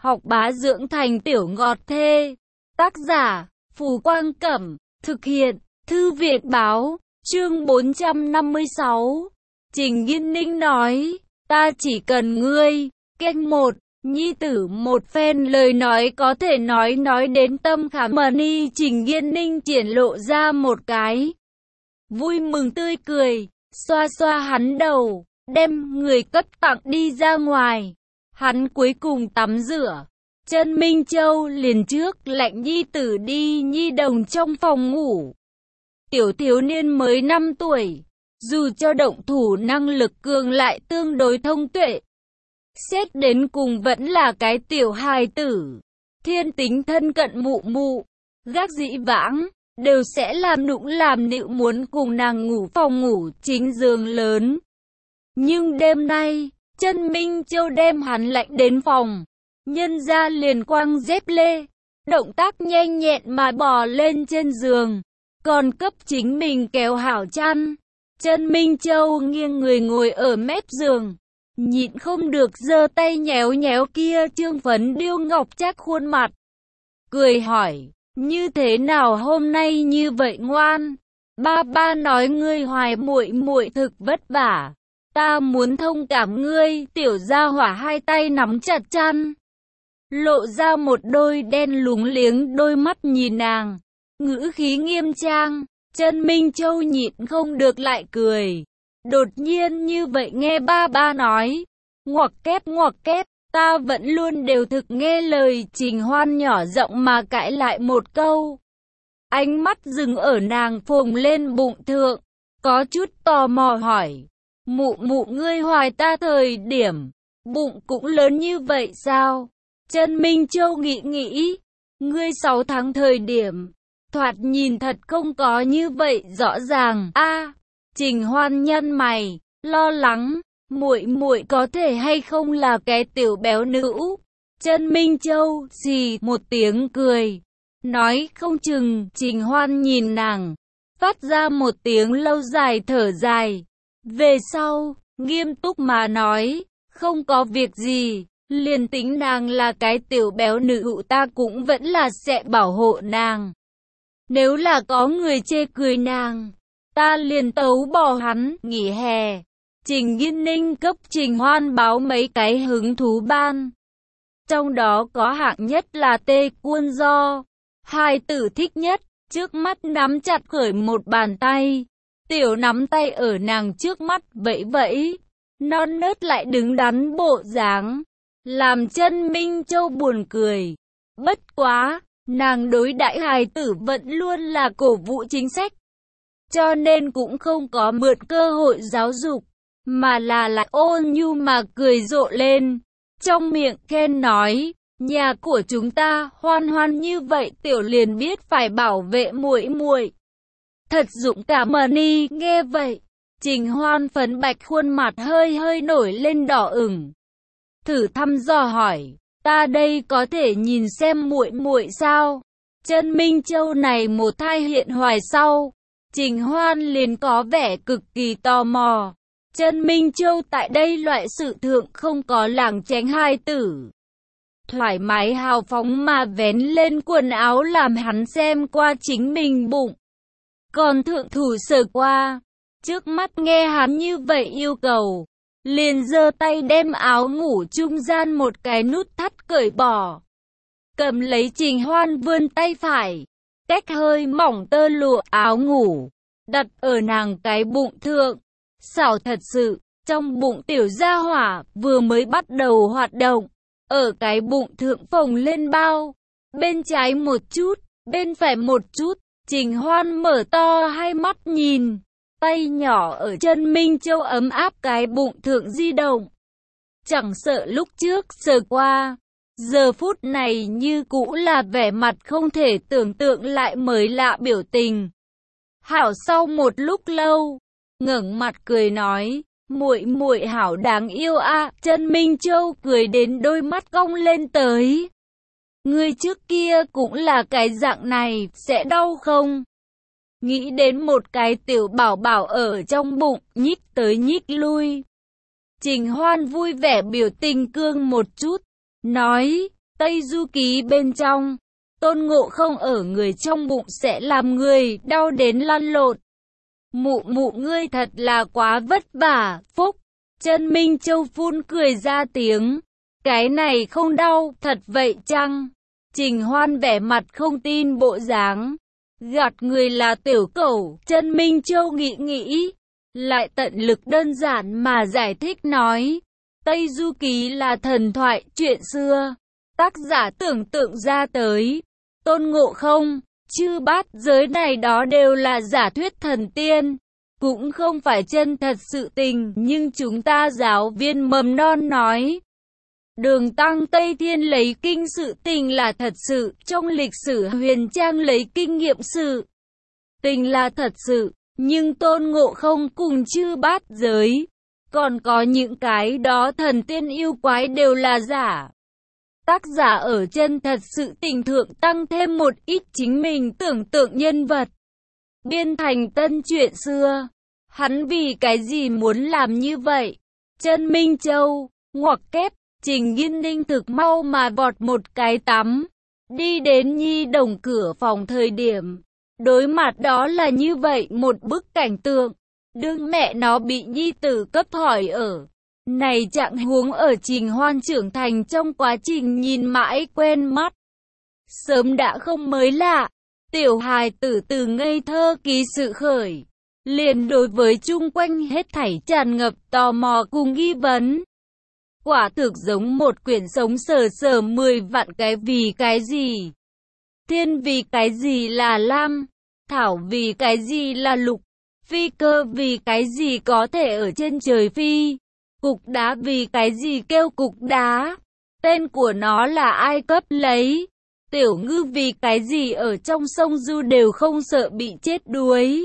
học bá dưỡng thành tiểu ngọt thê. Tác giả, Phù Quang Cẩm, thực hiện, Thư viện Báo, chương 456. Trình Nghiên Ninh nói, ta chỉ cần ngươi. Kênh 1, nhi tử một phen lời nói có thể nói đến tâm khảm mani. Trình Nghiên Ninh triển lộ ra một cái vui mừng tươi cười, xoa xoa hắn đầu, đem người cất tặng đi ra ngoài. Hắn cuối cùng tắm rửa. Trân Minh Châu liền trước lệnh nhi tử đi nhi đồng trong phòng ngủ. Tiểu thiếu niên mới 5 tuổi, dù cho động thủ năng lực cường lại tương đối thông tuệ, xét đến cùng vẫn là cái tiểu hài tử. Thiên tính thân cận mụ mụ, gác dĩ vãng, đều sẽ làm nũng làm nịu muốn cùng nàng ngủ phòng ngủ chính giường lớn. Nhưng đêm nay, Trân Minh Châu đem hắn lệnh đến phòng. Nhân ra liền quăng dép lê, động tác nhanh nhẹn mà bò lên trên giường, còn cấp chính mình kéo hảo chăn. Trân Minh Châu nghiêng người ngồi ở mép giường, nhịn không được giơ tay nhéo nhéo kia trương phấn điêu ngọc chắc khuôn mặt, cười hỏi, như thế nào hôm nay như vậy ngoan? Ba nói ngươi hoài muội muội thực vất vả, ta muốn thông cảm ngươi. Tiểu gia hỏa hai tay nắm chặt chăn, lộ ra một đôi đen lúng liếng đôi mắt nhìn nàng, ngữ khí nghiêm trang. Trân Minh Châu nhịn không được lại cười. Đột nhiên như vậy nghe ba nói, ngoặc kép, ta vẫn luôn đều thực nghe lời. Trình Hoan nhỏ giọng mà cãi lại một câu, ánh mắt dừng ở nàng phồng lên bụng thượng, có chút tò mò hỏi, mụ ngươi hoài ta thời điểm, bụng cũng lớn như vậy sao? Trân Minh Châu nghĩ, ngươi 6 tháng thời điểm, thoạt nhìn thật không có như vậy rõ ràng. Trình Hoan nhăn mày, lo lắng, muội có thể hay không là cái tiểu béo nữ? Trân Minh Châu xì một tiếng cười, nói không chừng. Trình Hoan nhìn nàng, phát ra một tiếng lâu dài thở dài. Về sau, nghiêm túc mà nói, không có việc gì, liền tính nàng là cái tiểu béo nữ ta cũng vẫn là sẽ bảo hộ nàng. Nếu là có người chê cười nàng, ta liền tấu bỏ hắn. Nghỉ hè, Trình Nghiên Ninh cấp Trình Hoan báo mấy cái hứng thú ban. Trong đó có hạng nhất là tê cuôn do, hai tử thích nhất. Trước mắt nắm chặt khởi một bàn tay, tiểu nắm tay ở nàng trước mắt vẫy, non nớt lại đứng đắn bộ dáng, làm Trân Minh Châu buồn cười. Bất quá, nàng đối đãi hài tử vẫn luôn là cổ vũ chính sách, cho nên cũng không có mượn cơ hội giáo dục, mà là lại ôn nhu mà cười rộ lên, trong miệng khen nói, nhà của chúng ta Hoan như vậy tiểu liền biết phải bảo vệ muội. Thật dũng cảm. Mani nghe vậy, Trình Hoan phấn bạch khuôn mặt hơi nổi lên đỏ ửng, thử thăm dò hỏi, ta đây có thể nhìn xem muội sao? Trân Minh Châu này một thai hiện hoài sau, Trình Hoan liền có vẻ cực kỳ tò mò. Trân Minh Châu tại đây loại sự thượng không có lảng tránh hai tử, thoải mái hào phóng mà vén lên quần áo làm hắn xem qua chính mình bụng, còn thượng thủ sờ qua. Trước mắt nghe hắn như vậy yêu cầu, liền giơ tay đem áo ngủ trung gian một cái nút thắt cởi bỏ, cầm lấy. Trình Hoan vươn tay phải, tách hơi mỏng tơ lụa áo ngủ, đặt ở nàng cái bụng thượng. Xảo thật sự, trong bụng tiểu gia hỏa vừa mới bắt đầu hoạt động, ở cái bụng thượng phồng lên bao, bên trái một chút, bên phải một chút. Trình Hoan mở to hai mắt nhìn, tay nhỏ ở Trân Minh Châu ấm áp cái bụng thượng di động, chẳng sợ lúc trước sờ qua, giờ phút này như cũ là vẻ mặt không thể tưởng tượng lại mới lạ biểu tình. Hảo sau một lúc lâu, ngẩng mặt cười nói, muội hảo đáng yêu a. Trân Minh Châu cười đến đôi mắt cong lên tới. Ngươi trước kia cũng là cái dạng này, sẽ đau không? Nghĩ đến một cái tiểu bảo bảo ở trong bụng, nhích tới nhích lui. Trình Hoan vui vẻ biểu tình cương một chút, nói, Tây Du Ký bên trong, Tôn Ngộ Không ở người trong bụng sẽ làm người đau đến lăn lộn. Mụ mụ ngươi thật là quá vất vả, phúc. Chân Minh Châu phun cười ra tiếng. Cái này không đau, thật vậy chăng? Trình Hoan vẻ mặt không tin bộ dáng. Gạt người là tiểu cẩu, Chân Minh Châu nghĩ, lại tận lực đơn giản mà giải thích nói. Tây Du Ký là thần thoại, chuyện xưa. Tác giả tưởng tượng ra tới. Tôn Ngộ Không, chư bát giới này đó đều là giả thuyết thần tiên. Cũng không phải chân thật sự tình, nhưng chúng ta giáo viên mầm non nói. Đường Tăng Tây Thiên lấy kinh sự tình là thật sự, trong lịch sử huyền trang lấy kinh nghiệm sự tình là thật sự, nhưng Tôn Ngộ Không cùng chư bát giới, còn có những cái đó thần tiên yêu quái đều là giả. Tác giả ở chân thật sự tình thượng tăng thêm một ít chính mình tưởng tượng nhân vật, biên thành tân chuyện xưa. Hắn vì cái gì muốn làm như vậy? Chân Minh Châu, ngoặc kép, Trình Nghiên Ninh thực mau mà vọt một cái tắm, đi đến Nhi Đồng cửa phòng thời điểm. Đối mặt đó là như vậy một bức cảnh tượng, đương mẹ nó bị nhi tử cấp hỏi ở. Này trạng huống ở Trình Hoan trưởng thành trong quá trình nhìn mãi quen mắt. Sớm đã không mới lạ, tiểu hài tử từ ngây thơ ký sự khởi. Liền đối với chung quanh hết thảy tràn ngập tò mò cùng nghi vấn. Quả thực giống một quyển sống sờ sờ 10 vạn cái vì cái gì. Thiên vì cái gì là lam, thảo vì cái gì là lục, phi cơ vì cái gì có thể ở trên trời phi, cục đá vì cái gì kêu cục đá, tên của nó là ai cấp lấy, tiểu ngư vì cái gì ở trong sông du đều không sợ bị chết đuối.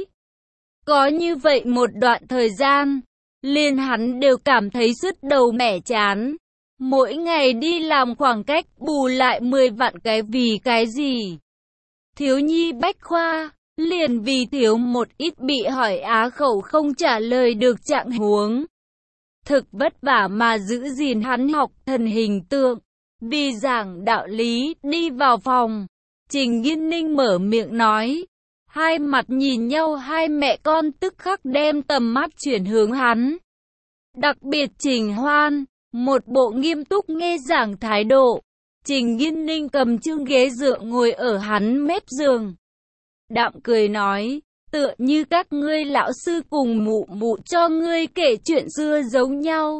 Có như vậy một đoạn thời gian, liền hắn đều cảm thấy sứt đầu mẻ chán. Mỗi ngày đi làm khoảng cách bù lại 10 vạn cái vì cái gì. Thiếu nhi bách khoa, liền vì thiếu một ít bị hỏi á khẩu không trả lời được trạng huống. Thực vất vả mà giữ gìn hắn học thần hình tượng. Vì giảng đạo lý, đi vào phòng. Trình Nghiên Ninh mở miệng nói. Hai mặt nhìn nhau, hai mẹ con tức khắc đem tầm mắt chuyển hướng hắn. Đặc biệt Trình Hoan, một bộ nghiêm túc nghe giảng thái độ. Trình Nghiên Ninh cầm chương ghế dựa ngồi ở hắn mép giường. Đạm cười nói, tựa như các ngươi lão sư cùng mụ mụ cho ngươi kể chuyện xưa giống nhau.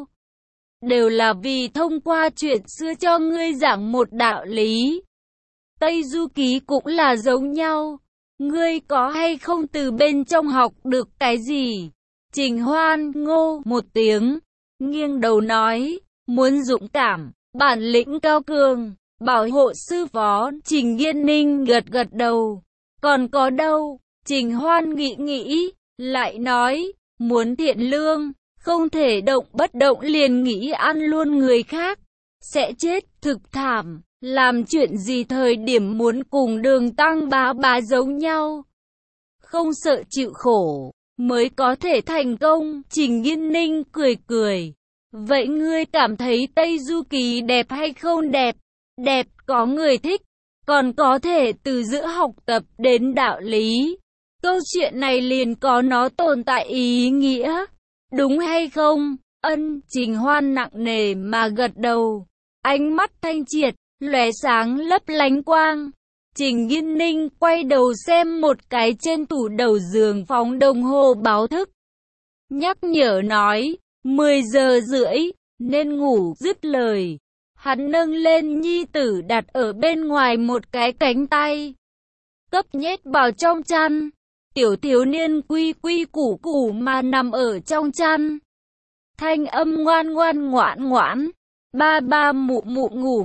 Đều là vì thông qua chuyện xưa cho ngươi giảng một đạo lý. Tây Du Ký cũng là giống nhau. Ngươi có hay không từ bên trong học được cái gì? Trình Hoan ngô một tiếng, nghiêng đầu nói, muốn dũng cảm, bản lĩnh cao cường, bảo hộ sư phó. Trình Nghiên Ninh gật gật đầu. Còn có đâu? Trình Hoan nghĩ, lại nói, muốn thiện lương, không thể động bất động liền nghĩ ăn luôn người khác, sẽ chết thực thảm. Làm chuyện gì thời điểm muốn cùng Đường Tăng bá giống nhau, không sợ chịu khổ, mới có thể thành công. Trình Nghiên Ninh cười. Vậy ngươi cảm thấy Tây Du Ký đẹp hay không đẹp? Đẹp, có người thích, còn có thể từ giữa học tập đến đạo lý. Câu chuyện này liền có nó tồn tại ý nghĩa, đúng hay không? Ân, Trình Hoan nặng nề mà gật đầu, ánh mắt thanh triệt, lóe sáng lấp lánh quang. Trình Nghiên Ninh quay đầu xem một cái trên tủ đầu giường phóng đồng hồ báo thức. Nhắc nhở nói, 10 giờ rưỡi, nên ngủ. Dứt lời, hắn nâng lên nhi tử đặt ở bên ngoài một cái cánh tay, cấp nhét vào trong chăn. Tiểu thiếu niên quy củ mà nằm ở trong chăn. Thanh âm ngoan ngoãn. Ba mụ ngủ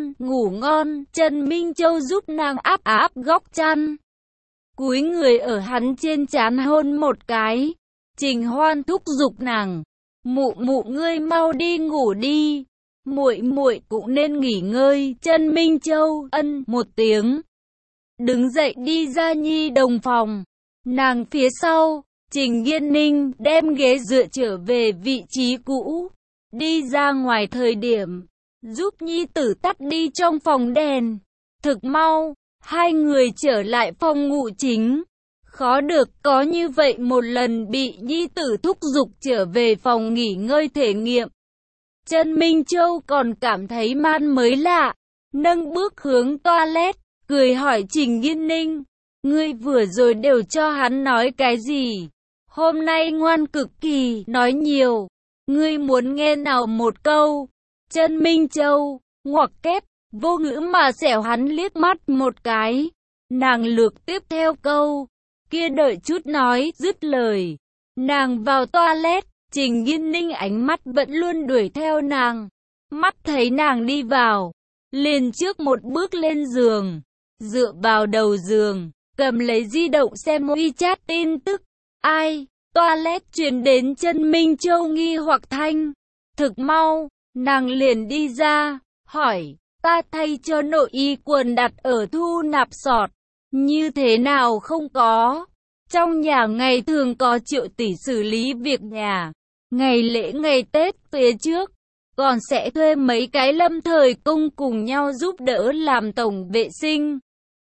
ngon. Trần Minh Châu giúp nàng áp góc chăn, cúi người ở hắn trên trán hôn một cái. Trình Hoan thúc giục nàng, mụ ngươi mau đi ngủ đi, muội cũng nên nghỉ ngơi. Trần Minh Châu ân một tiếng, đứng dậy đi ra Nhi Đồng phòng. Nàng phía sau, Trình Nghiên Ninh đem ghế dựa trở về vị trí cũ. Đi ra ngoài thời điểm, giúp nhi tử tắt đi trong phòng đèn. Thực mau, hai người trở lại phòng ngủ chính. Khó được có như vậy một lần bị nhi tử thúc giục trở về phòng nghỉ ngơi thể nghiệm. Trần Minh Châu còn cảm thấy man mới lạ, nâng bước hướng toilet, cười hỏi Trình Nghiên Ninh, ngươi vừa rồi đều cho hắn nói cái gì? Hôm nay ngoan cực kỳ, nói nhiều, ngươi muốn nghe nào một câu? Trần Minh Châu, ngoặc kép, vô ngữ mà xẻo hắn liếc mắt một cái. Nàng lược tiếp theo câu, kia đợi chút nói, dứt lời. Nàng vào toilet, Trình Nghiên Ninh ánh mắt vẫn luôn đuổi theo nàng. Mắt thấy nàng đi vào, liền trước một bước lên giường, dựa vào đầu giường, cầm lấy di động xem WeChat tin tức. Ai? Toilet truyền đến Trần Minh Châu nghi hoặc thanh. Thực mau, nàng liền đi ra, hỏi, ta thay cho nội y quần đặt ở thu nạp sọt. Như thế nào không có? Trong nhà ngày thường có Triệu tỷ xử lý việc nhà. Ngày lễ ngày Tết phía trước, còn sẽ thuê mấy cái lâm thời công cùng nhau giúp đỡ làm tổng vệ sinh.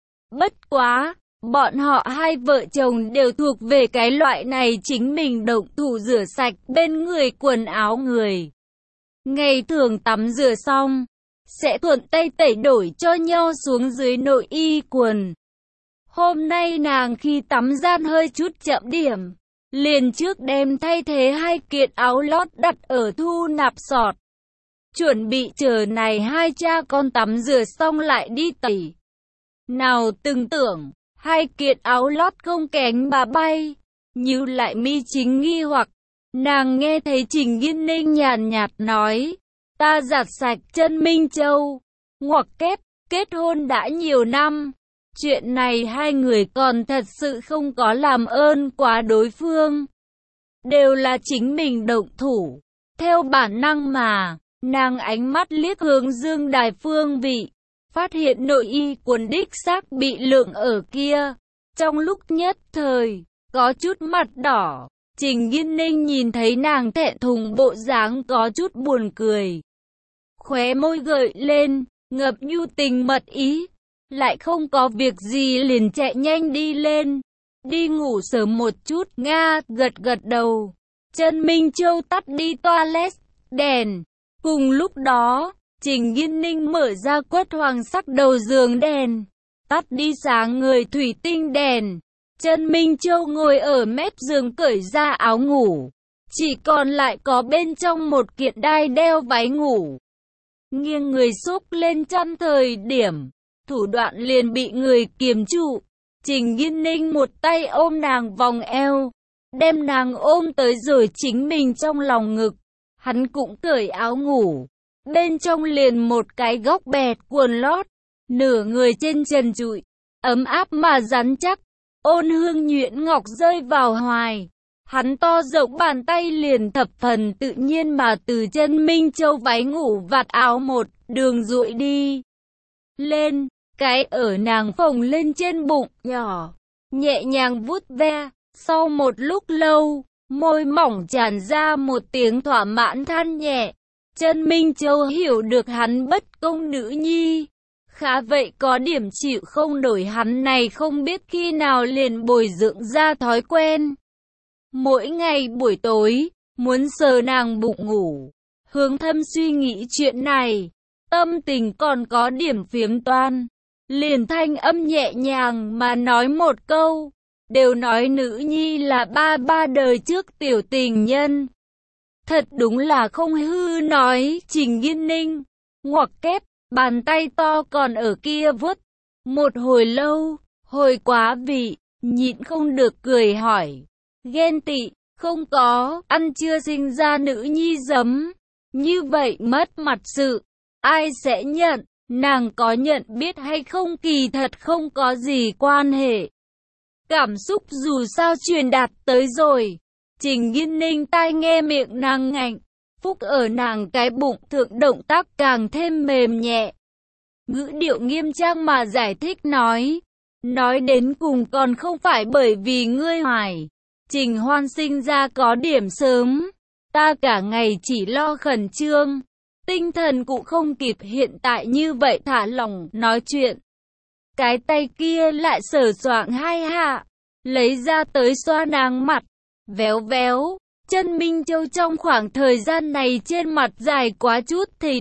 Bất quá, bọn họ hai vợ chồng đều thuộc về cái loại này chính mình động thủ rửa sạch bên người quần áo người. Ngày thường tắm rửa xong, sẽ thuận tay tẩy đổi cho nhau xuống dưới nội y quần. Hôm nay nàng khi tắm gian hơi chút chậm điểm, liền trước đem thay thế hai kiện áo lót đặt ở thu nạp sọt. Chuẩn bị chờ này hai cha con tắm rửa xong lại đi tẩy. Nào từng tưởng, hai kiện áo lót không cánh mà bay, như lại mi chính nghi hoặc. Nàng nghe thấy Trình Nghiên Ninh nhàn nhạt nói, ta giặt sạch. Trần Minh Châu, ngoặc kép, kết hôn đã nhiều năm. Chuyện này hai người còn thật sự không có làm ơn quá đối phương. Đều là chính mình động thủ. Theo bản năng mà, nàng ánh mắt liếc hướng dương đài phương vị. Phát hiện nội y quần đích xác bị lượng ở kia. Trong lúc nhất thời, có chút mặt đỏ. Trình Nghiên Ninh nhìn thấy nàng thẹn thùng bộ dáng có chút buồn cười. Khóe môi gợi lên, ngập nhu tình mật ý. Lại không có việc gì liền chạy nhanh đi lên. Đi ngủ sớm một chút, Nga gật gật đầu. Trần Minh Châu tắt đi toilet, đèn. Cùng lúc đó, Trình Nghiên Ninh mở ra quất hoàng sắc đầu giường đèn. Tắt đi sáng người thủy tinh đèn. Trần Minh Châu ngồi ở mép giường cởi ra áo ngủ. Chỉ còn lại có bên trong một kiện đai đeo váy ngủ. Nghiêng người xúc lên chăn thời điểm, thủ đoạn liền bị người kiềm trụ. Trình Nghiên Ninh một tay ôm nàng vòng eo, đem nàng ôm tới rồi chính mình trong lòng ngực. Hắn cũng cởi áo ngủ, bên trong liền một cái góc bẹt quần lót, nửa người trên trần trụi, ấm áp mà rắn chắc, ôn hương nhuyễn ngọc rơi vào hoài. Hắn to rộng bàn tay liền thập phần tự nhiên mà từ Trần Minh Châu váy ngủ vạt áo một đường duỗi đi lên, cái ở nàng phồng lên trên bụng nhỏ, nhẹ nhàng vuốt ve. Sau một lúc lâu, môi mỏng tràn ra một tiếng thỏa mãn than nhẹ. Trần Minh Châu hiểu được hắn bất công nữ nhi, khá vậy có điểm chịu không nổi hắn này không biết khi nào liền bồi dưỡng ra thói quen. Mỗi ngày buổi tối, muốn sờ nàng bụng ngủ, hướng thâm suy nghĩ chuyện này, tâm tình còn có điểm phiếm toan. Liền thanh âm nhẹ nhàng mà nói một câu, đều nói nữ nhi là ba đời trước tiểu tình nhân. Thật đúng là không hư nói. Trình Nghiên Ninh, ngoặc kép, bàn tay to còn ở kia vuốt. Một hồi lâu, hồi quá vị, nhịn không được cười hỏi, ghen tị, không có, ăn chưa sinh ra nữ nhi giấm. Như vậy mất mặt sự, ai sẽ nhận? Nàng có nhận biết hay không kỳ thật không có gì quan hệ. Cảm xúc dù sao truyền đạt tới rồi. Trình Nghiên Ninh tai nghe miệng nàng ngạnh, phúc ở nàng cái bụng thượng động tác càng thêm mềm nhẹ. Ngữ điệu nghiêm trang mà giải thích nói đến cùng còn không phải bởi vì ngươi hoài. Trình Hoan sinh ra có điểm sớm, ta cả ngày chỉ lo khẩn trương. Tinh thần cũng không kịp hiện tại như vậy thả lỏng nói chuyện. Cái tay kia lại sờ soạng hai hạ, lấy ra tới xoa nàng mặt, véo véo. Chân Minh Châu trong khoảng thời gian này trên mặt dài quá chút thịt.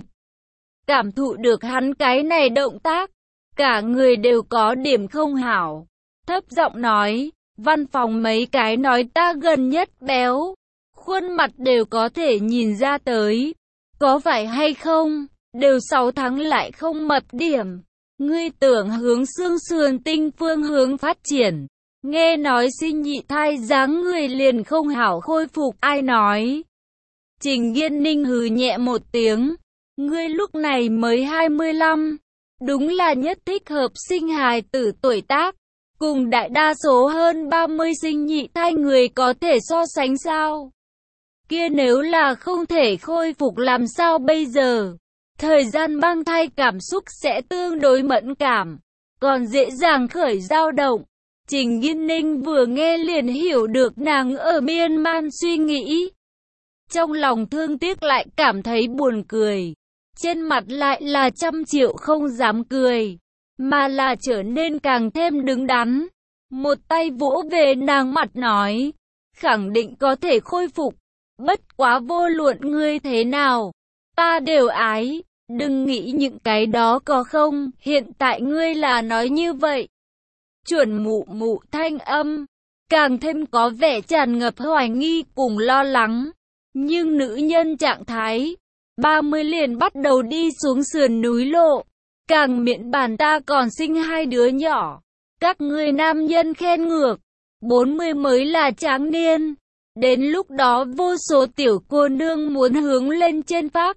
Cảm thụ được hắn cái này động tác, cả người đều có điểm không hảo. Thấp giọng nói, văn phòng mấy cái nói ta gần nhất béo. Khuôn mặt đều có thể nhìn ra tới. Có phải hay không? Đều 6 tháng lại không mập điểm. Ngươi tưởng hướng xương sườn tinh phương hướng phát triển. Nghe nói sinh nhị thai dáng người liền không hảo khôi phục, ai nói? Trình Nghiên Ninh hừ nhẹ một tiếng. Ngươi lúc này mới 25. Đúng là nhất thích hợp sinh hài tử tuổi tác. Cùng đại đa số hơn 30 sinh nhị thai người có thể so sánh sao? Kia nếu là không thể khôi phục làm sao bây giờ? Thời gian mang thai cảm xúc sẽ tương đối mẫn cảm, còn dễ dàng khởi dao động. Trình Nghiên Ninh vừa nghe liền hiểu được nàng ở miên man suy nghĩ. Trong lòng thương tiếc lại cảm thấy buồn cười. Trên mặt lại là trăm triệu không dám cười, mà là trở nên càng thêm đứng đắn. Một tay vỗ về nàng mặt nói, khẳng định có thể khôi phục. Bất quá vô luận ngươi thế nào, ta đều ái. Đừng nghĩ những cái đó có không, hiện tại ngươi là nói như vậy. Chuẩn mụ mụ thanh âm, càng thêm có vẻ tràn ngập hoài nghi cùng lo lắng. Nhưng nữ nhân trạng thái, 30 liền bắt đầu đi xuống sườn núi lộ. Càng miễn bàn ta còn sinh 2 đứa nhỏ. Các ngươi nam nhân khen ngược, 40 mới là tráng niên. Đến lúc đó vô số tiểu cô nương muốn hướng lên trên phác.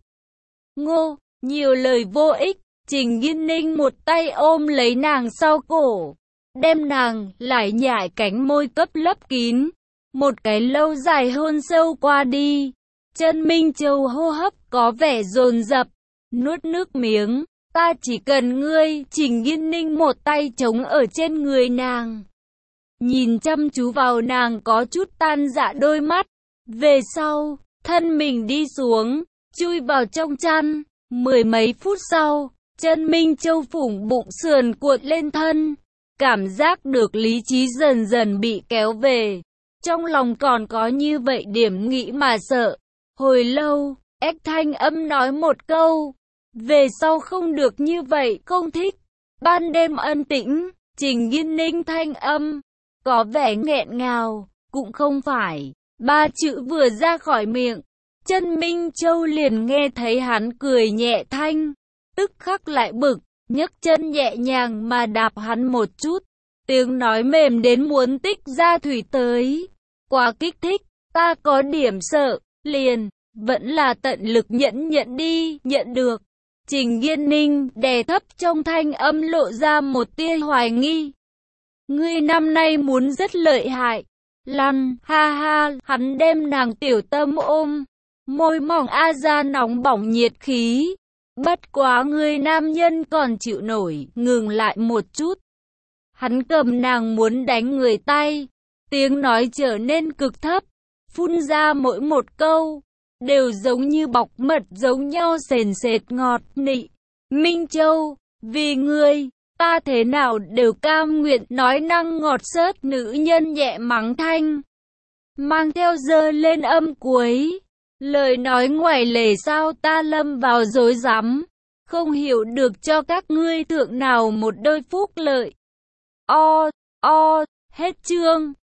Ngô, nhiều lời vô ích. Trình Nghiên Ninh một tay ôm lấy nàng sau cổ, đem nàng lại nhảy cánh môi cấp lấp kín. Một cái lâu dài hôn sâu qua đi. Chân Minh Châu hô hấp có vẻ dồn dập, nuốt nước miếng. Ta chỉ cần ngươi. Trình Nghiên Ninh một tay chống ở trên người nàng, nhìn chăm chú vào nàng có chút tan dạ đôi mắt. Về sau, thân mình đi xuống, chui vào trong chăn. 10 mấy phút sau, Chân Minh Châu phủng bụng sườn cuộn lên thân. Cảm giác được lý trí dần dần bị kéo về. Trong lòng còn có như vậy điểm nghĩ mà sợ. Hồi lâu, ếch thanh âm nói một câu. Về sau không được như vậy, không thích. Ban đêm ân tĩnh, Trình Nghiên Ninh thanh âm có vẻ nghẹn ngào, cũng không phải. 3 chữ vừa ra khỏi miệng, Chân Minh Châu liền nghe thấy hắn cười nhẹ thanh. Tức khắc lại bực, nhấc chân nhẹ nhàng mà đạp hắn một chút. Tiếng nói mềm đến muốn tích ra thủy tới. Quá kích thích, ta có điểm sợ, liền, vẫn là tận lực nhẫn đi, nhận được. Trình Nghiên Ninh đè thấp trong thanh âm lộ ra một tia hoài nghi. Ngươi năm nay muốn rất lợi hại. Lăn, ha ha, hắn đem nàng tiểu tâm ôm. Môi mỏng a ra nóng bỏng nhiệt khí. Bất quá ngươi nam nhân còn chịu nổi, ngừng lại một chút. Hắn cầm nàng muốn đánh người tay. Tiếng nói trở nên cực thấp, phun ra mỗi một câu đều giống như bọc mật giống nhau, sền sệt ngọt nị. Minh Châu, vì ngươi, ta thế nào đều cam nguyện. Nói năng ngọt xớt, nữ nhân nhẹ mắng thanh, mang theo dơ lên âm cuối. Lời nói ngoài lề sao ta lâm vào rối rắm, không hiểu được cho các ngươi thượng nào một đôi phúc lợi. Hết chương.